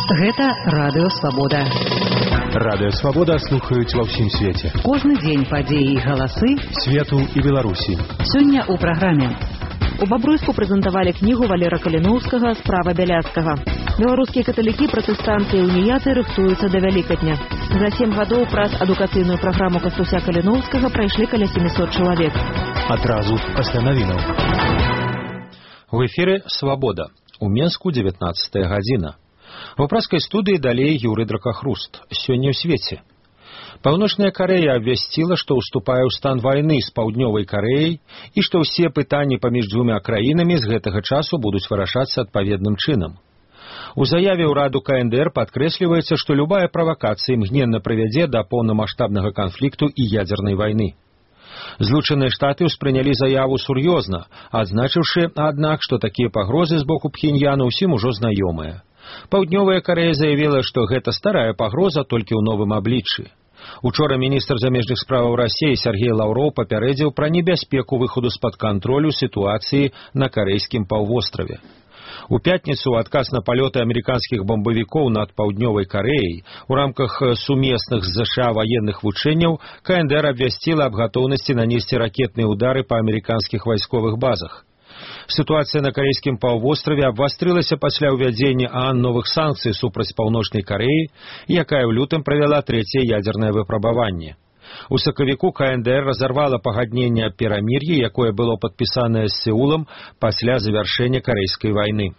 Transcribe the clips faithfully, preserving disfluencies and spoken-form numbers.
Гэта Радыё Свабода. Радыё Свабода слухаюць ва ўсім свеце. Кожны дзень падзеі і галасы свету і Беларусі. Сёння ў праграме. У Бабруйску прэзентавалі кнігу Валера Каліноўскага «Справа Бяляцкага». Беларускія каталікі, пратэстанты і уніяты рыхтуюцца да Вялікадня. За сем гадоў праз адукацыйную праграму Кастуся Каліноўскага прайшлі каля семісот чалавек. Адразу пасля навінаў. В эфире «Свобода». У Менску девятнадцатая гадзіна. В пражской студии далее Юрий Дракохруст. Сегодня в свете. Паўночная Корея абвясціла, што ўступае ў стан вайны з Паўднёвай Карэяй і што ўсе пытанні паміж дзвюма краінамі з гэтага часу будуць вырашацца адпаведным чынам. У заяве ўраду ка эн дэ эр падкрэсліваецца, што любая правакацыя імгненна прывядзе да поўнамаштабнага канфлікту і ядзернай вайны. Злучаныя Штаты ўспрынялі заяву сур'ёзна, адзначыўшы, аднак, што такія пагрозы з боку Пхеньяна ўсім ужо знаёмыя. Паўднёвая Карэя заявіла, што гэта старая пагроза толькі ў новым абліччы. Учора міністр замежных справаў Расіі Сергей Лаўроў папярэдзіў пра небяспеку выхаду з-пад кантролю сітуацыі на карэйскім паўвостраве. У пятніцу ў адказ на палёты амерыканскіх бамбавікоў над Паўднёвай Карэяй у рамках сумесных з ЗША ваенных вучэнняў ка эн дэ эр абвясціла аб гатоўнасці нанесці ракетныя ўдары па амерыканскіх вайсковых базах. Сітуацыя на карэйскім паўвостраве абвастрылася пасля ўвядзення ААН новых санкцый супраць Паўночнай Карэі, якая ў лютым правяла трэцяе ядзернае выпрабаванне. У сакавіку ка эн дэ эр разарвала пагадненне аб перамір'і, якое было падпісанае з Сеулам пасля завяршэння карэйскай вайны.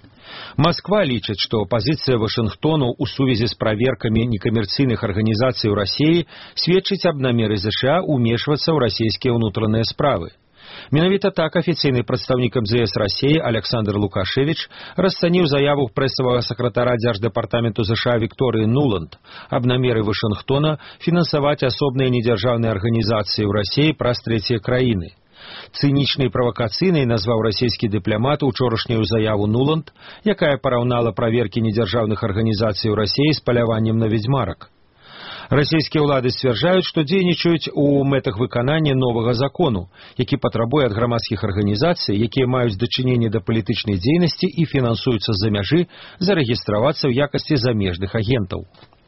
Масква лічыць, што пазіцыя Вашынгтону ў сувязі з праверкамі некамерцыйных арганізацый у Расіі сведчыць аб намеры ЗША ўмешвацца ў расійскія ўнутраныя справы. Менавіта так афіцыйны прадстаўнік эм зэ эс Расіі Александр Лукашевіч расцаніў заяву прэсавага сакратара дзярждэпартаменту ЗША Вікторыі Нуланд аб намеры Вашынгтона фінансаваць асобныя недзяржаўныя арганізацыі ў Расіі праз трэція краіны. Цынічнай і правакацыйнай назваў расійскі дыпламат учорашнюю заяву Нуланд, якая параўнала праверкі недзяржаўных арганізацый у Расіі з паляваннем на ведзьмарак. Расійскія ўлады сцвярджаюць, што дзейнічаюць у мэтах выканання новага закону, які патрабуе ад грамадскіх арганізацый, якія маюць дачыненне да палітычнай дзейнасці і фінансуюцца з-за мяжы, зарэгістравацца ў якасці замежных агентаў.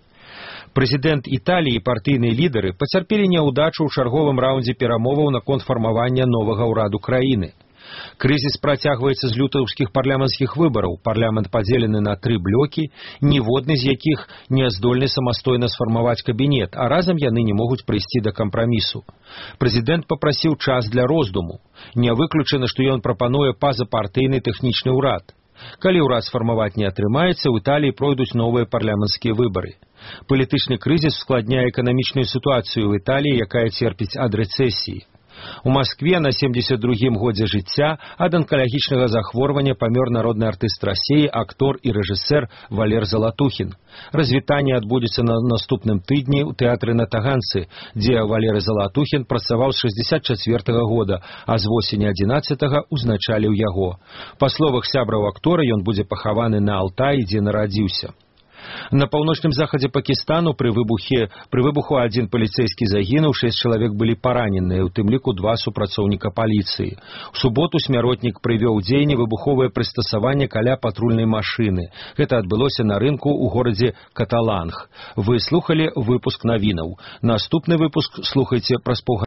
Прэзідэнт Італіі і партыйныя лідары пацярпелі няўдачу ў чарговым раўндзе перамоваў наконт фармавання новага ўраду краіны. Крызіс працягваецца з лютаўскіх парламенцкіх выбараў. Парламент падзелены на тры блокі, ніводны з якіх не здольны самастойна сфармаваць кабінет, а разам яны не могуць прыйсці да кампрамісу. Прэзідэнт папрасіў час для роздуму. Не выключана, што ён прапануе пазапартыйны тэхнічны ўрад. Калі ўрад сфармаваць не атрымаецца, ў Італіі пройдуць новыя парламенцкія выбары. Палітычны крызіс ускладняе эканамічную сітуацыю ў Італіі, якая церпіць ад рэцэсіі. У Маскве на семдзесят другім годзе жыцця ад анкалагічнага захворвання памёр народны артыст Расіі, актор і рэжысэр Валер Залатухін. Развітанне адбудзецца на наступным тыдні ў тэатры на Таганцы, дзе Валер Залатухін працаваў з шэсцьдзесят чацвёртага года, а з восені адзінаццатага ўзначаліў яго. Па словах сябраў актора, ён будзе пахаваны на Алтаі, дзе нарадзіўся. На паўночным захадзе Пакістану пры выбухе пры выбуху адзін паліцэйскі загінуў, шэсць чалавек былі параненыя, у тым ліку два супрацоўніка паліцыі. У суботу смяротнік прывёў у дзеянне выбуховае прыстасаванне каля патрульнай машыны. Гэта адбылося на рынку ў горадзе Каталанг. Вы слухалі выпуск навінаў. Наступны выпуск слухайце праз паўгадзіны.